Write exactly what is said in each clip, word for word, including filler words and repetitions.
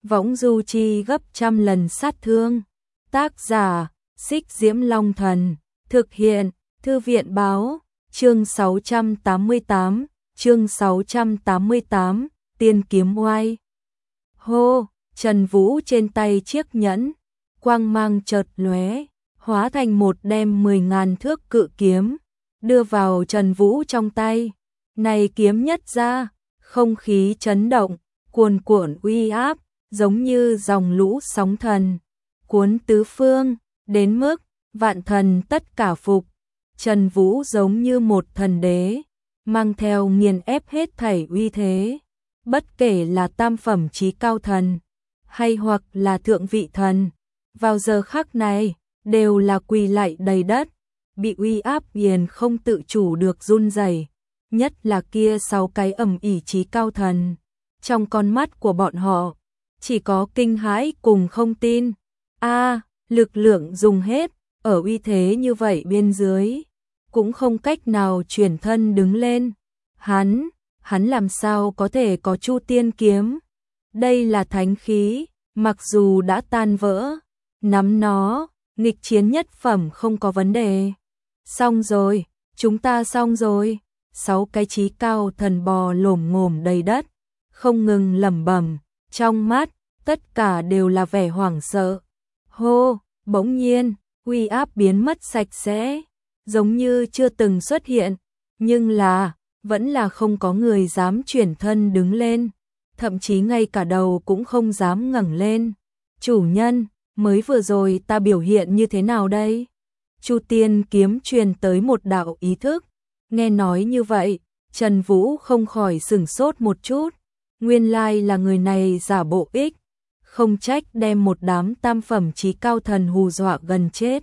võng du chi gấp trăm lần sát thương. Tác giả, Xích Diễm Long Thần, thực hiện, Thư viện báo, chương sáu trăm tám mươi tám, chương sáu trăm tám mươi tám, tiên kiếm oai. Hô, Trần Vũ trên tay chiếc nhẫn, quang mang chợt lóe, hóa thành một đem mười ngàn thước cự kiếm, đưa vào Trần Vũ trong tay. Này kiếm nhất ra, không khí chấn động, cuồn cuộn uy áp, giống như dòng lũ sóng thần, cuốn tứ phương, đến mức vạn thần tất cả phục. Trần Vũ giống như một thần đế, mang theo nghiền ép hết thảy uy thế, bất kể là tam phẩm chí cao thần, hay hoặc là thượng vị thần, vào giờ khắc này, đều là quỳ lạy đầy đất, bị uy áp liền không tự chủ được run rẩy. Nhất là kia sáu cái ầm ỉ chí cao thần, trong con mắt của bọn họ chỉ có kinh hãi cùng không tin. A, lực lượng dùng hết, ở uy thế như vậy bên dưới, cũng không cách nào chuyển thân đứng lên. Hắn, hắn làm sao có thể có Chu Tiên kiếm? Đây là thánh khí, mặc dù đã tan vỡ, nắm nó, nghịch chiến nhất phẩm không có vấn đề. Xong rồi, chúng ta xong rồi. Sáu cái chí cao thần bò lổm ngổm đầy đất, không ngừng lẩm bẩm, trong mắt tất cả đều là vẻ hoảng sợ. Hô, bỗng nhiên, uy áp biến mất sạch sẽ, giống như chưa từng xuất hiện, nhưng là vẫn là không có người dám chuyển thân đứng lên, thậm chí ngay cả đầu cũng không dám ngẩng lên. Chủ nhân, mới vừa rồi ta biểu hiện như thế nào đây? Chu Tiên kiếm truyền tới một đạo ý thức. Nghe nói như vậy, Trần Vũ không khỏi sửng sốt một chút, nguyên lai là người này giả bộ ích, không trách đem một đám tam phẩm chí cao thần hù dọa gần chết.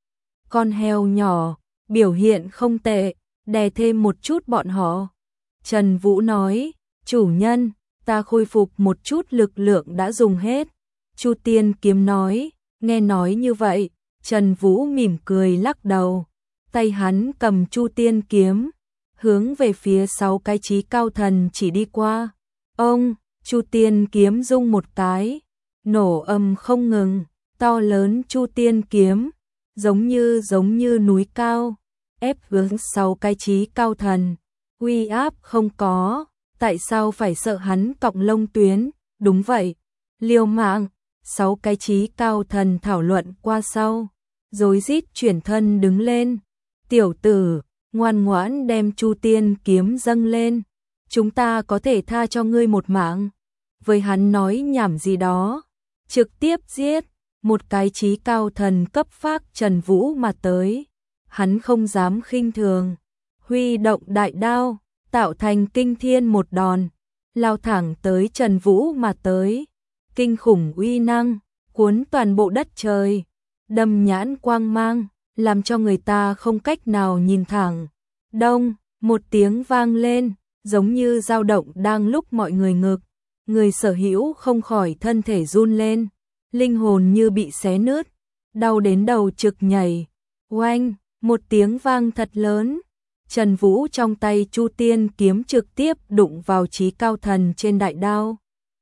Con heo nhỏ, biểu hiện không tệ, đè thêm một chút bọn họ. Trần Vũ nói, chủ nhân, ta khôi phục một chút lực lượng đã dùng hết. Chu Tiên kiếm nói, nghe nói như vậy, Trần Vũ mỉm cười lắc đầu. Tay hắn cầm Chu Tiên kiếm, hướng về phía sáu cái chí cao thần chỉ đi qua. Ông, Chu Tiên kiếm rung một cái, nổ âm không ngừng, to lớn Chu Tiên kiếm, giống như giống như núi cao, ép hướng sáu cái chí cao thần. Uy áp không có, tại sao phải sợ hắn cọng lông tuyến? Đúng vậy, liều mạng. Sáu cái chí cao thần thảo luận qua sau, rối rít chuyển thân đứng lên. Tiểu tử, ngoan ngoãn đem Chu Tiên kiếm dâng lên, chúng ta có thể tha cho ngươi một mạng. Với hắn nói nhảm gì đó, trực tiếp giết. Một cái chí cao thần cấp phác Trần Vũ mà tới, hắn không dám khinh thường, huy động đại đao, tạo thành kinh thiên một đòn, lao thẳng tới Trần Vũ mà tới. Kinh khủng uy năng, cuốn toàn bộ đất trời, đâm nhãn quang mang, làm cho người ta không cách nào nhìn thẳng. Đông, một tiếng vang lên, giống như dao động đang lúc mọi người ngực, người sở hữu không khỏi thân thể run lên, linh hồn như bị xé nứt, đau đến đầu trực nhảy. Oanh, một tiếng vang thật lớn, Trần Vũ trong tay Chu Tiên kiếm trực tiếp đụng vào chí cao thần trên đại đao.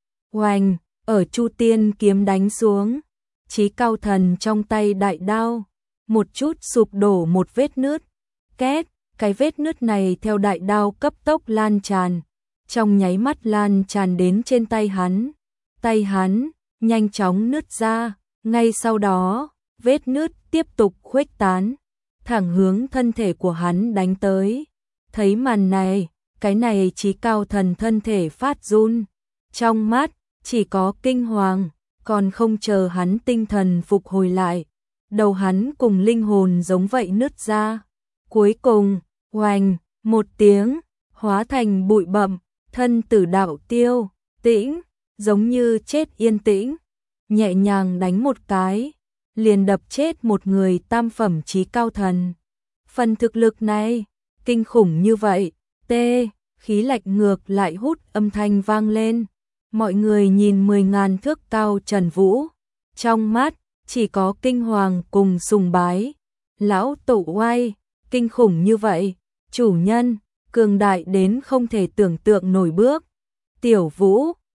Oanh, ở Chu Tiên kiếm đánh xuống, chí cao thần trong tay đại đao một chút sụp đổ một vết nứt. Két, cái vết nứt này theo đại đao cấp tốc lan tràn, trong nháy mắt lan tràn đến trên tay hắn. Tay hắn nhanh chóng nứt ra, ngay sau đó, vết nứt tiếp tục khuếch tán, thẳng hướng thân thể của hắn đánh tới. Thấy màn này, cái này chí cao thần thân thể phát run, trong mắt chỉ có kinh hoàng, còn không chờ hắn tinh thần phục hồi lại, đầu hắn cùng linh hồn giống vậy nứt ra. Cuối cùng, oanh, một tiếng, hóa thành bụi bặm, thân tử đạo tiêu, tĩnh, giống như chết yên tĩnh, nhẹ nhàng đánh một cái, liền đập chết một người tam phẩm chí cao thần. Phần thực lực này, kinh khủng như vậy, tê, khí lạnh ngược lại hút âm thanh vang lên. Mọi người nhìn mười ngàn thước cao Trần Vũ, trong mắt chỉ có kinh hoàng cùng sùng bái. Lão tổ oai, kinh khủng như vậy, chủ nhân, cường đại đến không thể tưởng tượng nổi bước. Tiểu Vũ,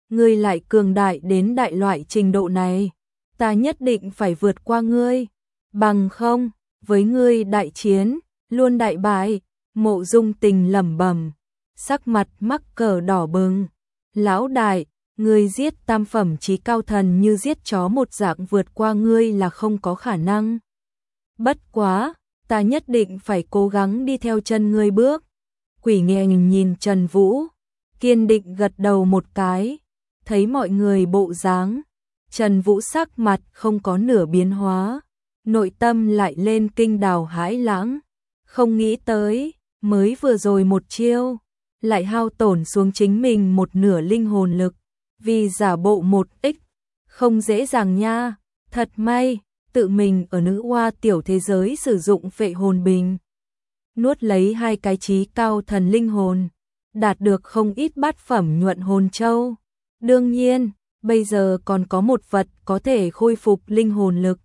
ngươi lại cường đại đến đại loại trình độ này, ta nhất định phải vượt qua ngươi, bằng không, với ngươi đại chiến, luôn đại bại. Mộ Dung Tình lẩm bẩm, sắc mặt mắc cờ đỏ bừng. Lão đại, ngươi giết tam phẩm chí cao thần như giết chó một dạng, vượt qua ngươi là không có khả năng. Bất quá, ta nhất định phải cố gắng đi theo chân ngươi bước. Quỷ Nghề nhìn Trần Vũ, kiên định gật đầu một cái, thấy mọi người bộ dáng, Trần Vũ sắc mặt không có nửa biến hóa, nội tâm lại lên kinh đào hãi lãng, không nghĩ tới, mới vừa rồi một chiêu, lại hao tổn xuống chính mình một nửa linh hồn lực, vì giả bộ một ích, không dễ dàng nha, thật may, tự mình ở nữ hoa tiểu thế giới sử dụng phệ hồn bình, nuốt lấy hai cái chí cao thần linh hồn, đạt được không ít bát phẩm nhuận hồn châu. Đương nhiên, bây giờ còn có một vật có thể khôi phục linh hồn lực.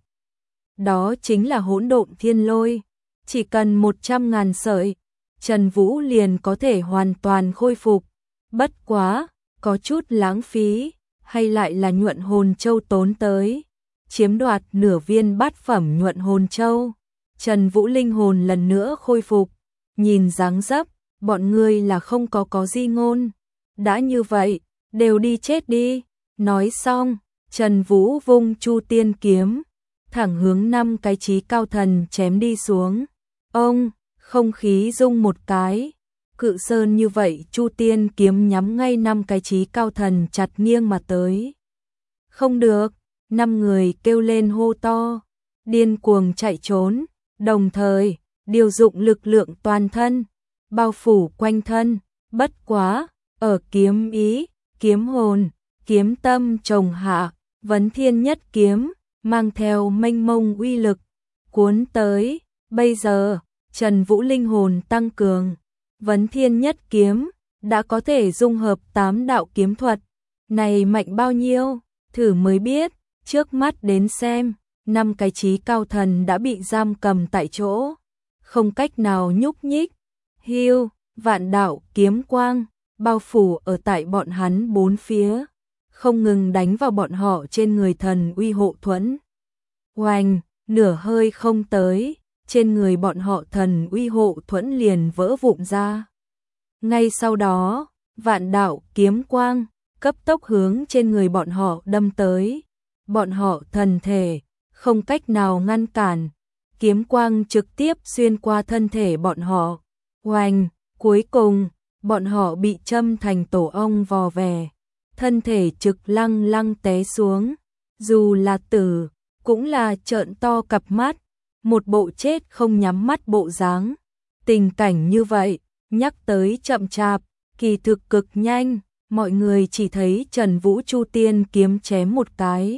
Đó chính là hỗn độn thiên lôi, chỉ cần một trăm ngàn sợi, Trần Vũ liền có thể hoàn toàn khôi phục. Bất quá, có chút lãng phí, hay lại là nhuận hồn châu tốn tới, chiếm đoạt nửa viên bát phẩm nhuận hồn châu. Trần Vũ linh hồn lần nữa khôi phục, nhìn dáng dấp, bọn ngươi là không có có di ngôn. Đã như vậy, đều đi chết đi. Nói xong, Trần Vũ vung Chu Tiên kiếm, thẳng hướng năm cái chí cao thần chém đi xuống. Ông, không khí rung một cái, cự sơn như vậy Chu Tiên kiếm nhắm ngay năm cái chí cao thần chặt nghiêng mà tới. Không được, năm người kêu lên hô to, điên cuồng chạy trốn, đồng thời điều dụng lực lượng toàn thân, bao phủ quanh thân. Bất quá, ở kiếm ý, kiếm hồn, kiếm tâm trồng hạ, Vấn Thiên Nhất kiếm mang theo mênh mông uy lực cuốn tới. Bây giờ, Trần Vũ linh hồn tăng cường, Vấn Thiên Nhất kiếm đã có thể dung hợp tám đạo kiếm thuật. Này mạnh bao nhiêu, thử mới biết. Trước mắt đến xem, năm cái chí cao thần đã bị giam cầm tại chỗ, không cách nào nhúc nhích. Hưu, vạn đạo kiếm quang bao phủ ở tại bọn hắn bốn phía, không ngừng đánh vào bọn họ trên người thần uy hộ thuẫn. Oanh, nửa hơi không tới, trên người bọn họ thần uy hộ thuẫn liền vỡ vụn ra. Ngay sau đó, vạn đạo kiếm quang cấp tốc hướng trên người bọn họ đâm tới. Bọn họ thần thể không cách nào ngăn cản, kiếm quang trực tiếp xuyên qua thân thể bọn họ. Oanh, cuối cùng, bọn họ bị châm thành tổ ong vò vè, thân thể trực lăng lăng té xuống. Dù là tử, cũng là trợn to cặp mắt, một bộ chết không nhắm mắt bộ dáng. Tình cảnh như vậy, nhắc tới chậm chạp, kỳ thực cực nhanh, mọi người chỉ thấy Trần Vũ Chu Tiên kiếm chém một cái,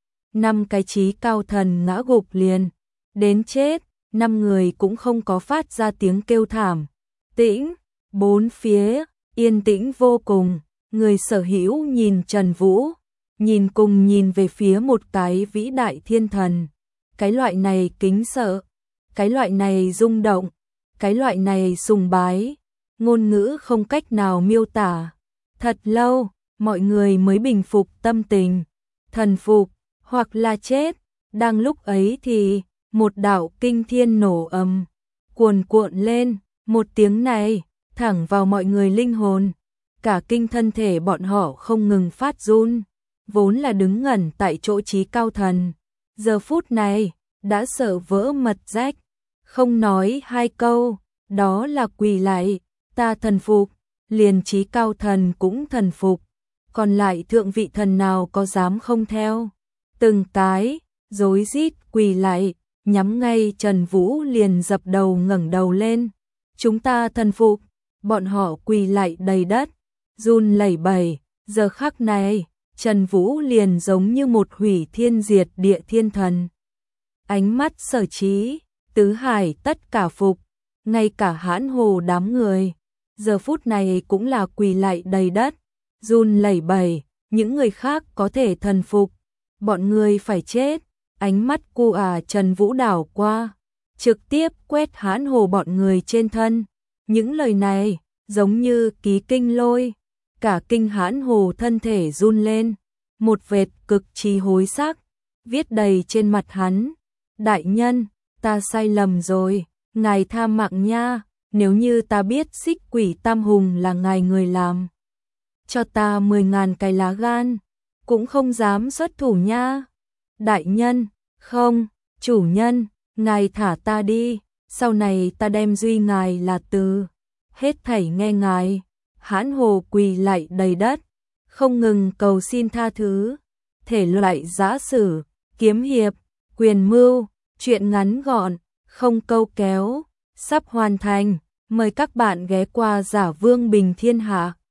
năm cái chí cao thần ngã gục liền, đến chết, năm người cũng không có phát ra tiếng kêu thảm. Tĩnh, bốn phía, yên tĩnh vô cùng, người sở hữu nhìn Trần Vũ, nhìn cùng nhìn về phía một cái vĩ đại thiên thần. Cái loại này kính sợ, cái loại này rung động, cái loại này sùng bái, ngôn ngữ không cách nào miêu tả. Thật lâu, mọi người mới bình phục tâm tình, thần phục, hoặc là chết. Đang lúc ấy thì, một đạo kinh thiên nổ ầm, cuồn cuộn lên, một tiếng này, thẳng vào mọi người linh hồn. Cả kinh thân thể bọn họ không ngừng phát run, vốn là đứng ngẩn tại chỗ chí cao thần. Giờ phút này, đã sợ vỡ mật rách, không nói hai câu, đó là quỳ lại, ta thần phục, liền chí cao thần cũng thần phục, còn lại thượng vị thần nào có dám không theo. Từng cái, rối rít quỳ lại, nhắm ngay Trần Vũ liền dập đầu ngẩng đầu lên. Chúng ta thần phục, bọn họ quỳ lại đầy đất, run lẩy bẩy. Giờ khắc này, Trần Vũ liền giống như một hủy thiên diệt địa thiên thần. Ánh mắt Sở Trí, Tứ Hải tất cả phục, ngay cả Hãn Hồ đám người, giờ phút này cũng là quỳ lại đầy đất, run lẩy bẩy. Những người khác có thể thần phục, bọn người phải chết. Ánh mắt cu à Trần Vũ đảo qua, trực tiếp quét Hãn Hồ bọn người trên thân. Những lời này, giống như ký kinh lôi, Cả kinh hãn hồ thân thể run lên, một vệt cực kỳ hối sắc, viết đầy trên mặt hắn. Đại nhân, ta sai lầm rồi, ngài tha mạng nha, nếu như ta biết Xích Quỷ Tam Hùng là ngài người làm. Cho ta mười ngàn cái lá gan, cũng không dám xuất thủ nha. Đại nhân, không, chủ nhân, ngài thả ta đi, sau này ta đem duy ngài là từ. Hết thảy nghe ngài. Hãn hồ quỳ lạy đầy đất, không ngừng cầu xin tha thứ. Thể loại giã sử, kiếm hiệp, quyền mưu, truyện ngắn gọn, không câu kéo, sắp hoàn thành. Mời các bạn ghé qua Giả Vương Bình Thiên Hạ.